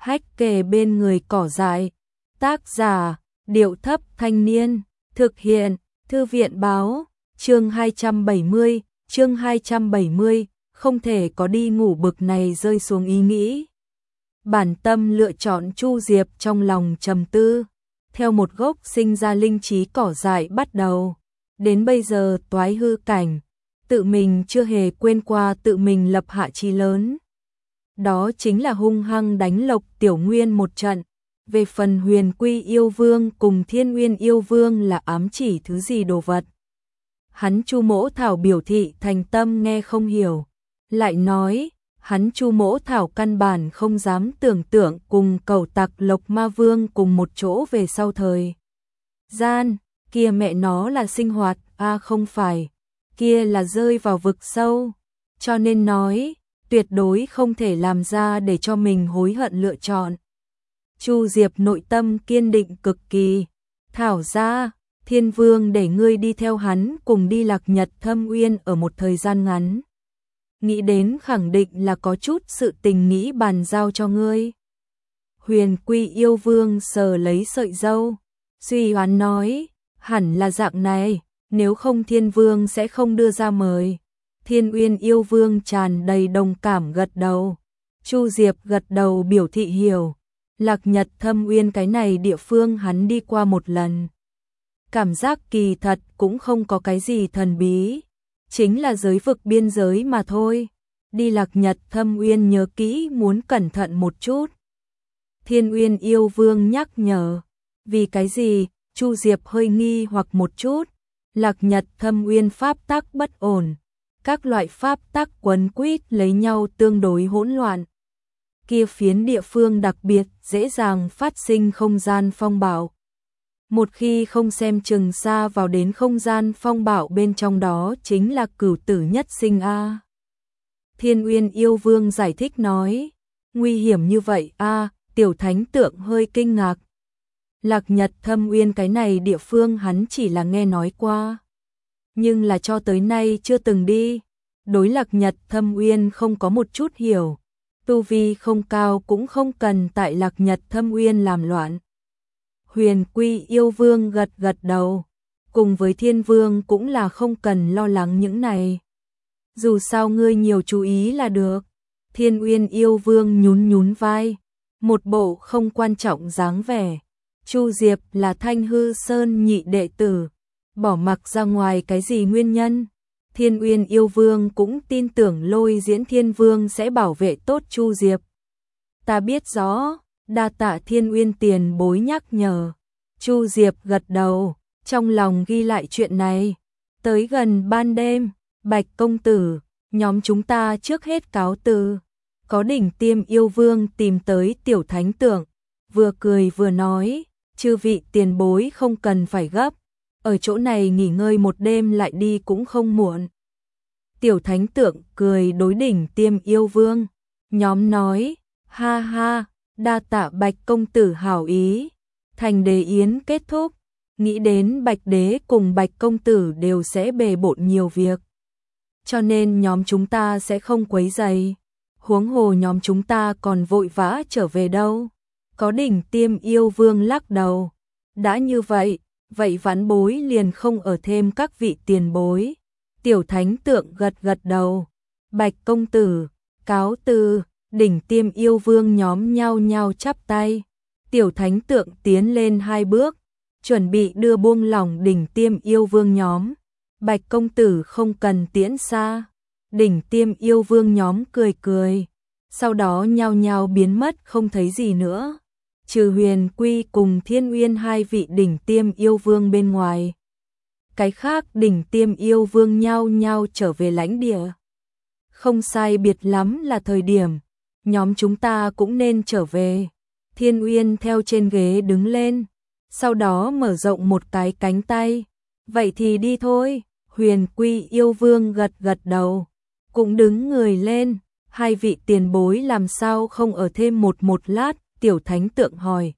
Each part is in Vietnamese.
hách kề bên người cỏ dại. Tác giả, Điệu Thấp Thanh Niên, thực hiện, Thư viện Báo, chương 270, không thể có đi ngủ bực này rơi xuống ý nghĩ. Bản tâm lựa chọn Chu Diệp trong lòng trầm tư, theo một gốc sinh ra linh trí cỏ dại bắt đầu, đến bây giờ toái hư cảnh, tự mình chưa hề quên qua tự mình lập hạ chí lớn. Đó chính là hung hăng đánh Lộc Tiểu Nguyên một trận. Về phần Huyền Quy yêu vương cùng Thiên Uyên yêu vương là ám chỉ thứ gì đồ vật. Hắn Chu Mỗ Thảo biểu thị thành tâm nghe không hiểu, lại nói, hắn Chu Mỗ Thảo căn bản không dám tưởng tượng cùng cẩu tặc Lộc Ma Vương cùng một chỗ về sau thời gian, kia mẹ nó là sinh hoạt, không phải, kia là rơi vào vực sâu, cho nên nói, tuyệt đối không thể làm ra để cho mình hối hận lựa chọn. Chu Diệp nội tâm kiên định cực kỳ, thảo ra, Thiên Vương để ngươi đi theo hắn cùng đi Lạc Nhật Thâm Uyên ở một thời gian ngắn. Nghĩ đến khẳng định là có chút sự tình nghĩ bàn giao cho ngươi. Huyền Quy yêu vương sờ lấy sợi râu, suy hoán nói, hẳn là dạng này, nếu không Thiên Vương sẽ không đưa ra mời. Thiên Uyên yêu vương tràn đầy đồng cảm gật đầu. Chu Diệp gật đầu biểu thị hiểu. Lạc Nhật Thâm Uyên cái này địa phương hắn đi qua một lần. Cảm giác kỳ thật cũng không có cái gì thần bí, chính là giới vực biên giới mà thôi. Đi Lạc Nhật Thâm Uyên nhớ kỹ muốn cẩn thận một chút. Thiên Uyên yêu vương nhắc nhở. Vì cái gì? Chu Diệp hơi nghi hoặc một chút. Lạc Nhật Thâm Uyên pháp tắc bất ổn. Các loại pháp tắc quấn quýt lấy nhau tương đối hỗn loạn. Kia phiến địa phương đặc biệt dễ dàng phát sinh không gian phong bạo. Một khi không xem chừng xa vào đến không gian phong bạo bên trong đó chính là cửu tử nhất sinh a. Thiên Uyên yêu vương giải thích nói, nguy hiểm như vậy a, tiểu thánh tượng hơi kinh ngạc. Lạc Nhật Thâm Uyên cái này địa phương hắn chỉ là nghe nói qua, nhưng là cho tới nay chưa từng đi. Đối Lạc Nhật Thâm Uyên không có một chút hiểu. Tu vi không cao cũng không cần tại Lạc Nhật Thâm Uyên làm loạn. Huyền Quy yêu vương gật gật đầu, cùng với Thiên Vương cũng là không cần lo lắng những này. Dù sao ngươi nhiều chú ý là được. Thiên Uyên yêu vương nhún nhún vai, một bộ không quan trọng dáng vẻ. Chu Diệp là Thanh Hư Sơn nhị đệ tử, bỏ mặc ra ngoài cái gì nguyên nhân. Thiên Uyên yêu vương cũng tin tưởng Lôi Diễn Thiên Vương sẽ bảo vệ tốt Chu Diệp. Ta biết rõ, đa tạ Thiên Uyên tiền bối nhắc nhở. Chu Diệp gật đầu, trong lòng ghi lại chuyện này. Tới gần ban đêm, Bạch công tử, nhóm chúng ta trước hết cáo từ. Có Đỉnh Tiêm yêu vương tìm tới tiểu thánh tượng, vừa cười vừa nói, chư vị tiền bối không cần phải gấp. Ở chỗ này nghỉ ngơi một đêm lại đi cũng không muộn. Tiểu thánh tượng cười đối Đỉnh Tiêm yêu vương. Nhóm nói, ha ha, đa tạ Bạch công tử hảo ý. Thành đế yến kết thúc, nghĩ đến Bạch đế cùng Bạch công tử đều sẽ bề bộn nhiều việc. Cho nên nhóm chúng ta sẽ không quấy rầy. Huống hồ nhóm chúng ta còn vội vã trở về đâu. Có Đỉnh Tiêm yêu vương lắc đầu. Đã như vậy, vậy vãn bối liền không ở thêm các vị tiền bối. Tiểu thánh tượng gật gật đầu. Bạch công tử, cáo từ. Đỉnh Tiêm yêu vương nhóm nhao nhao chắp tay. Tiểu thánh tượng tiến lên 2 bước, chuẩn bị đưa buông lỏng Đỉnh Tiêm yêu vương nhóm. Bạch công tử không cần tiễn xa. Đỉnh Tiêm yêu vương nhóm cười cười, sau đó nhao nhao biến mất không thấy gì nữa. Trừ Huyền Quy cùng Thiên Uyên 2 vị Đỉnh Tiêm yêu vương bên ngoài. Cái khác Đỉnh Tiêm yêu vương nhao nhao trở về lãnh địa. Không sai biệt lắm là thời điểm, nhóm chúng ta cũng nên trở về. Thiên Uyên theo trên ghế đứng lên, sau đó mở rộng một cái cánh tay. Vậy thì đi thôi. Huyền Quy yêu vương gật gật đầu, cũng đứng người lên. 2 vị tiền bối làm sao không ở thêm một lát? Tiểu thánh tượng hỏi.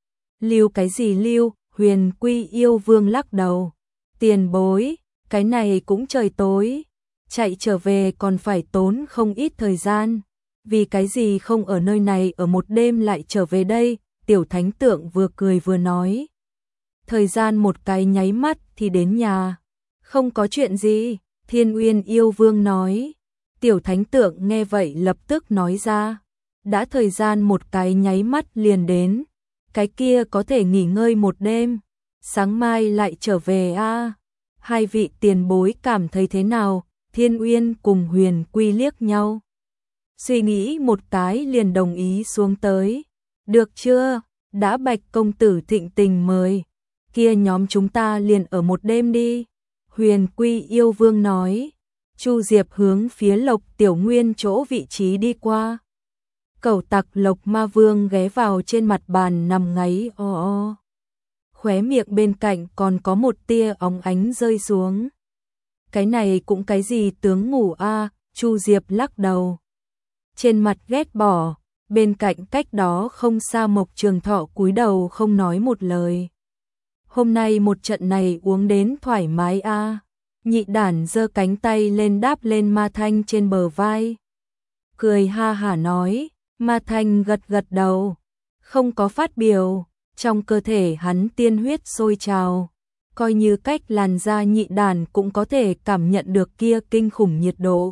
Lưu cái gì lưu? Huyền Quy yêu vương lắc đầu. Tiền bối, cái này cũng trời tối, chạy trở về còn phải tốn không ít thời gian. vì cái gì không ở nơi này ở một đêm lại trở về đây, tiểu thánh tượng vừa cười vừa nói. Thời gian một cái nháy mắt thì đến nhà. Không có chuyện gì, Thiên Uyên yêu vương nói. Tiểu thánh tượng nghe vậy lập tức nói ra. Đã thời gian một cái nháy mắt liền đến. Cái kia có thể nghỉ ngơi một đêm. Sáng mai lại trở về a. Hai vị tiền bối cảm thấy thế nào? Thiên Uyên cùng Huyền Quy liếc nhau. Suy nghĩ một cái liền đồng ý xuống tới. Được chưa? Đã Bạch công tử thịnh tình mời. Kia nhóm chúng ta liền ở một đêm đi. Huyền Quy yêu vương nói. Chu Diệp hướng phía Lộc Tiểu Nguyên chỗ vị trí đi qua. Cẩu tặc Lộc Ma Vương ghé vào trên mặt bàn nằm ngáy o o. Khóe miệng bên cạnh còn có một tia óng ánh rơi xuống. Cái này cũng cái gì tướng ngủ a? Chu Diệp lắc đầu. Trên mặt ghét bỏ, bên cạnh cách đó không xa Mộc Trường Thọ cúi đầu không nói một lời. Hôm nay một trận này uống đến thoải mái a. Nhị đản giơ cánh tay lên đáp lên Ma Thanh trên bờ vai. Cười ha hả nói, Ma Thanh gật gật đầu. Không có phát biểu, trong cơ thể hắn tiên huyết sôi trào. Coi như cách làn da nhị đản cũng có thể cảm nhận được kia kinh khủng nhiệt độ.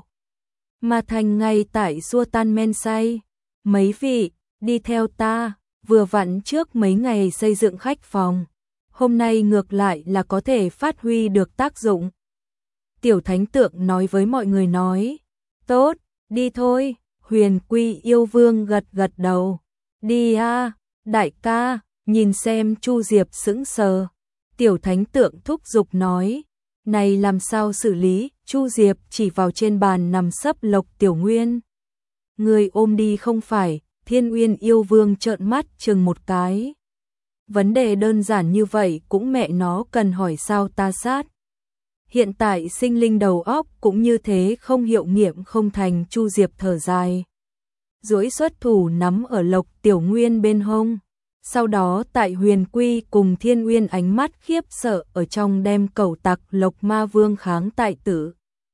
Ma Thanh ngay tại xua tan men say. Mấy vị, đi theo ta, vừa vặn trước mấy ngày xây dựng khách phòng. Hôm nay ngược lại là có thể phát huy được tác dụng. Tiểu thánh tượng nói với mọi người nói. Tốt, đi thôi. Huyền Quy yêu vương gật gật đầu. Đi a, đại ca, nhìn xem. Chu Diệp sững sờ. Tiểu thánh tượng thúc giục nói. Này làm sao xử lý? Chu Diệp chỉ vào trên bàn nằm sấp Lộc Tiểu Nguyên. Người ôm đi không phải? Thiên Uyên yêu vương trợn mắt chừng một cái. Vấn đề đơn giản như vậy cũng mẹ nó cần hỏi sao ta sát. Hiện tại sinh linh đầu óc cũng như thế không hiệu nghiệm không thành. Chu Diệp thở dài. Duỗi xuất thủ nắm ở Lộc Tiểu Nguyên bên hông. Sau đó tại Huyền Quy cùng Thiên Uyên ánh mắt khiếp sợ ở trong đem cẩu tặc Lộc Ma Vương kháng tại tử.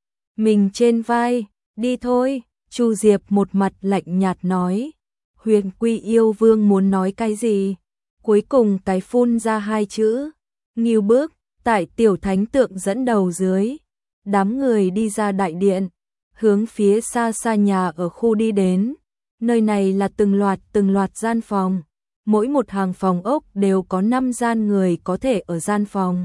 Mình trên vai, đi thôi. Chu Diệp một mặt lạnh nhạt nói. Huyền Quy yêu vương muốn nói cái gì? Cuối cùng cái phun ra hai chữ. Ngưu bước, tại tiểu thánh tượng dẫn đầu dưới. Đám người đi ra đại điện, hướng phía xa xa nhà ở khu đi đến. Nơi này là từng loạt gian phòng. Mỗi một hàng phòng ốc đều có 5 gian người có thể ở gian phòng.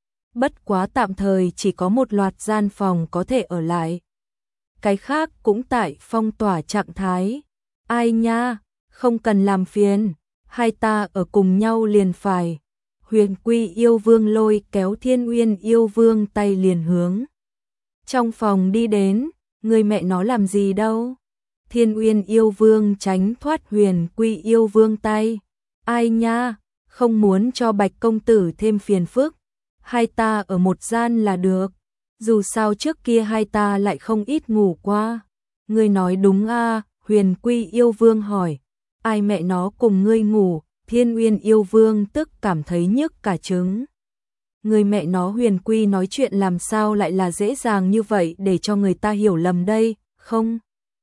Bất quá tạm thời chỉ có một loạt gian phòng có thể ở lại. Cái khác cũng tại phong tỏa trạng thái. Ai nha, không cần làm phiền, hai ta ở cùng nhau liền phải. Huyền Quy yêu vương lôi kéo Thiên Uyên yêu vương tay liền hướng trong phòng đi đến. Người mẹ nó làm gì đâu? Thiên Uyên yêu vương tránh thoát Huyền Quy yêu vương tay. Ai nha, không muốn cho Bạch công tử thêm phiền phức. Hai ta ở một gian là được. Dù sao trước kia hai ta lại không ít ngủ qua. Ngươi nói đúng a? Huyền Quy yêu vương hỏi. Ai mẹ nó cùng ngươi ngủ? Thiên Uyên yêu vương tức cảm thấy nhức cả trứng. Người mẹ nó Huyền Quy nói chuyện làm sao lại là dễ dàng như vậy để cho người ta hiểu lầm đây, không?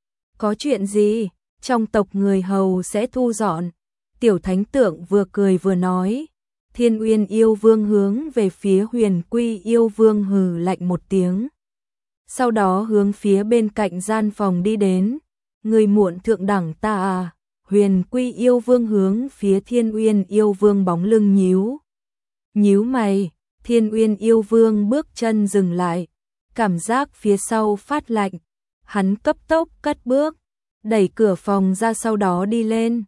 Có chuyện gì? Trong tộc người hầu sẽ thu dọn. Tiểu thánh tượng vừa cười vừa nói. Thiên Uyên yêu vương hướng về phía Huyền Quy yêu vương hừ lạnh một tiếng. Sau đó hướng phía bên cạnh gian phòng đi đến. Người muộn thượng đẳng ta à? Huyền Quy yêu vương hướng phía Thiên Uyên yêu vương bóng lưng nhíu. Nhíu mày, Thiên Uyên yêu vương bước chân dừng lại. Cảm giác phía sau phát lạnh. Hắn cấp tốc cất bước, đẩy cửa phòng ra sau đó đi lên.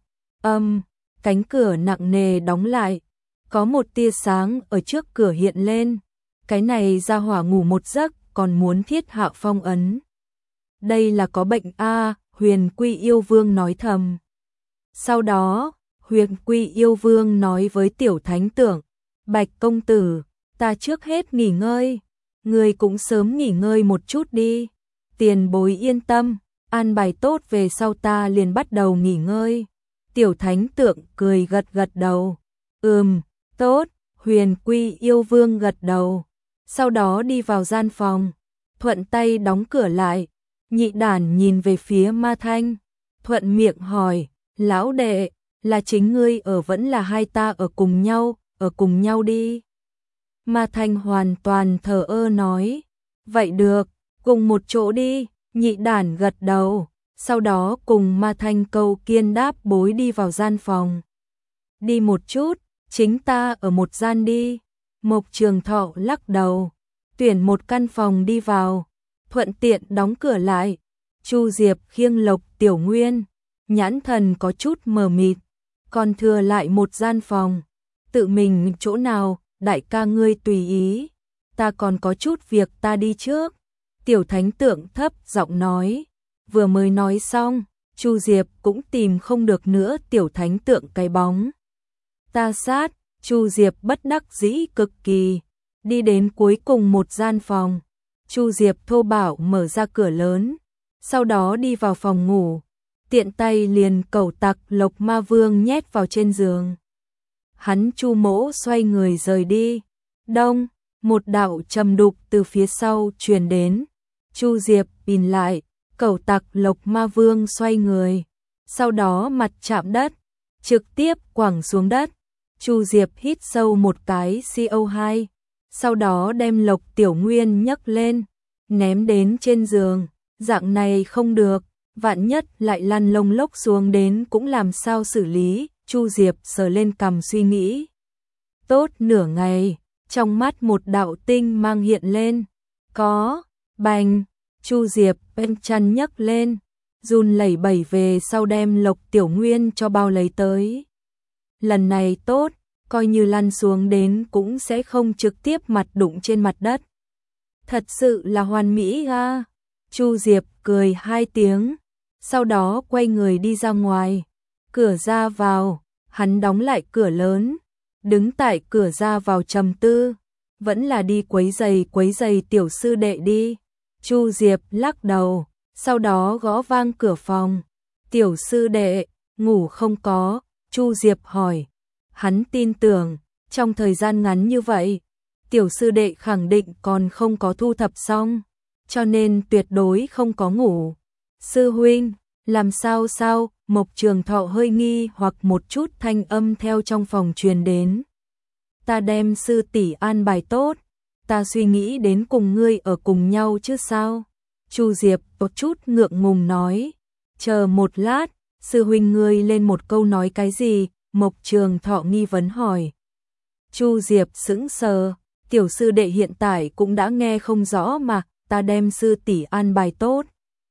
Cánh cửa nặng nề đóng lại. Có một tia sáng ở trước cửa hiện lên. Cái này ra hỏa ngủ một giấc còn muốn thiết hạ phong ấn. Đây là có bệnh a, Huyền Quy yêu vương nói thầm. Sau đó, Huyền Quy yêu vương nói với tiểu thánh tượng. Bạch công tử, ta trước hết nghỉ ngơi. Người cũng sớm nghỉ ngơi một chút đi. Tiền bối yên tâm, an bài tốt về sau ta liền bắt đầu nghỉ ngơi. Tiểu thánh tượng cười gật gật đầu. Tốt, Huyền Quy yêu vương gật đầu. Sau đó đi vào gian phòng, thuận tay đóng cửa lại. Nhị đản nhìn về phía Ma Thanh. thuận miệng hỏi, lão đệ, là chính ngươi ở vẫn là hai ta ở cùng nhau đi. Ma Thanh hoàn toàn thờ ơ nói, vậy được, cùng một chỗ đi, Nhị Đản gật đầu, sau đó cùng Ma Thanh câu kiên đáp bối đi vào gian phòng. Đi một chút, chính ta ở một gian đi. Mộc Trường Thọ lắc đầu, tuyển một căn phòng đi vào, thuận tiện đóng cửa lại. Chu Diệp khiêng Lộc Tiểu Nguyên, nhãn thần có chút mờ mịt, còn thừa lại một gian phòng. Tự mình chỗ nào, đại ca ngươi tùy ý, ta còn có chút việc ta đi trước. Tiểu Thánh Tượng thấp giọng nói, vừa mới nói xong, Chu Diệp cũng tìm không được nữa Tiểu Thánh Tượng cái bóng. Ta sát, Chu Diệp bất đắc dĩ cực kỳ, đi đến cuối cùng một gian phòng. Chu Diệp thô bạo mở ra cửa lớn, sau đó đi vào phòng ngủ, tiện tay liền cẩu tặc Lộc Ma Vương nhét vào trên giường. Hắn Chu Mỗ xoay người rời đi. Đông, một đạo trầm đục từ phía sau truyền đến. Chu Diệp nhìn lại, cẩu tặc Lộc Ma Vương xoay người, sau đó mặt chạm đất, trực tiếp quẳng xuống đất. Chu Diệp hít sâu một cái CO2, sau đó đem Lộc Tiểu Nguyên nhấc lên, ném đến trên giường. Dạng này không được, vạn nhất lại lăn lông lốc xuống đến cũng làm sao xử lý. Chu Diệp sờ lên cằm suy nghĩ. Tốt nửa ngày, trong mắt một đạo tinh mang hiện lên. Có, bành, Chu Diệp bên chăn nhấc lên, run lẩy bẩy về sau đem Lộc Tiểu Nguyên cho bao lấy tới. Lần này tốt, coi như lăn xuống đến cũng sẽ không trực tiếp mặt đụng trên mặt đất. Thật sự là hoàn mỹ a. Chu Diệp cười hai tiếng, sau đó quay người đi ra ngoài. Cửa ra vào, hắn đóng lại cửa lớn, đứng tại cửa ra vào trầm tư, vẫn là đi quấy giày tiểu sư đệ đi. Chu Diệp lắc đầu, sau đó gõ vang cửa phòng. Tiểu sư đệ, ngủ không có? Chu Diệp hỏi. Hắn tin tưởng, trong thời gian ngắn như vậy, tiểu sư đệ khẳng định còn không có thu thập xong, cho nên tuyệt đối không có ngủ. Sư huynh, làm sao? Mộc Trường Thọ hơi nghi hoặc một chút thanh âm theo trong phòng truyền đến. Ta đem sư tỷ an bài tốt, ta suy nghĩ đến cùng ngươi ở cùng nhau chứ sao? Chu Diệp có chút ngượng ngùng nói. Chờ một lát, sư huynh ngươi lên một câu nói cái gì? Mộc Trường Thọ nghi vấn hỏi. Chu Diệp sững sờ, tiểu sư đệ hiện tại cũng đã nghe không rõ mà, ta đem sư tỷ an bài tốt.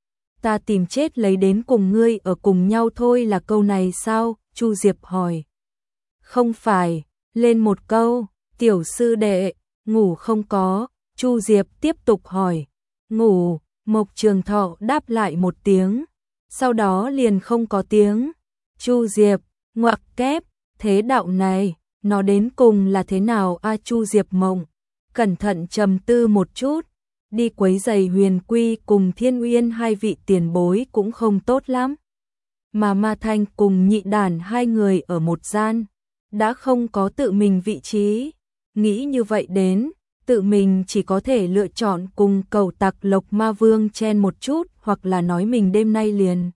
Ta tìm chết lấy đến cùng ngươi ở cùng nhau thôi là câu này sao? Chu Diệp hỏi. Không phải, lên một câu, tiểu sư đệ, ngủ không có? Chu Diệp tiếp tục hỏi. Ngủ, Mộc Trường Thọ đáp lại một tiếng, sau đó liền không có tiếng. Chu Diệp, ngoặc kép, thế đạo này, nó đến cùng là thế nào a? Chu Diệp mộng, cẩn thận trầm tư một chút, đi quấy giày Huyền Quy cùng Thiên Uyên hai vị tiền bối cũng không tốt lắm. Mà Ma Thanh cùng Nhị Đản hai người ở một gian, đã không có tự mình vị trí. Nghĩ như vậy đến, tự mình chỉ có thể lựa chọn cùng cẩu tặc Lộc Ma Vương chen một chút, hoặc là nói mình đêm nay liền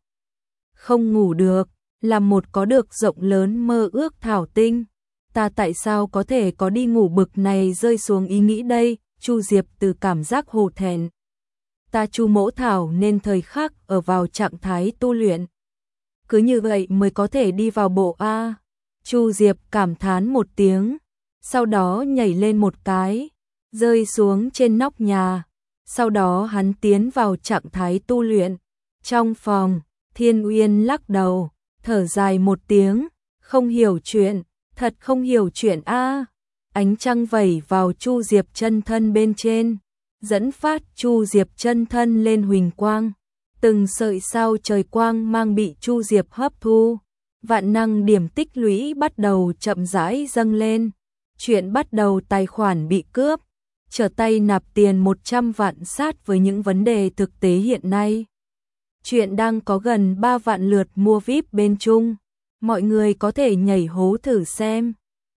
không ngủ được, làm một có được rộng lớn mơ ước thảo tinh. Ta tại sao có thể có đi ngủ bực này rơi xuống ý nghĩ đây? Chu Diệp từ cảm giác hổ thẹn. Ta Chu Mỗ Thảo nên thời khắc ở vào trạng thái tu luyện. Cứ như vậy mới có thể đi vào bộ A. Chu Diệp cảm thán một tiếng, sau đó nhảy lên một cái, rơi xuống trên nóc nhà. Sau đó hắn tiến vào trạng thái tu luyện. Trong phòng, Thiên Uyên lắc đầu, thở dài một tiếng, không hiểu chuyện, thật không hiểu chuyện a. Ánh trăng vẩy vào Chu Diệp chân thân bên trên, dẫn phát Chu Diệp chân thân lên huỳnh quang. Từng sợi sao trời quang mang bị Chu Diệp hấp thu. Vạn năng điểm tích lũy bắt đầu chậm rãi dâng lên. Chuyện bắt đầu tài khoản bị cướp, trở tay nạp tiền 100 vạn sát với những vấn đề thực tế hiện nay. Chuyện đang có gần 3 vạn lượt mua VIP bên Trung. Mọi người có thể nhảy hố thử xem.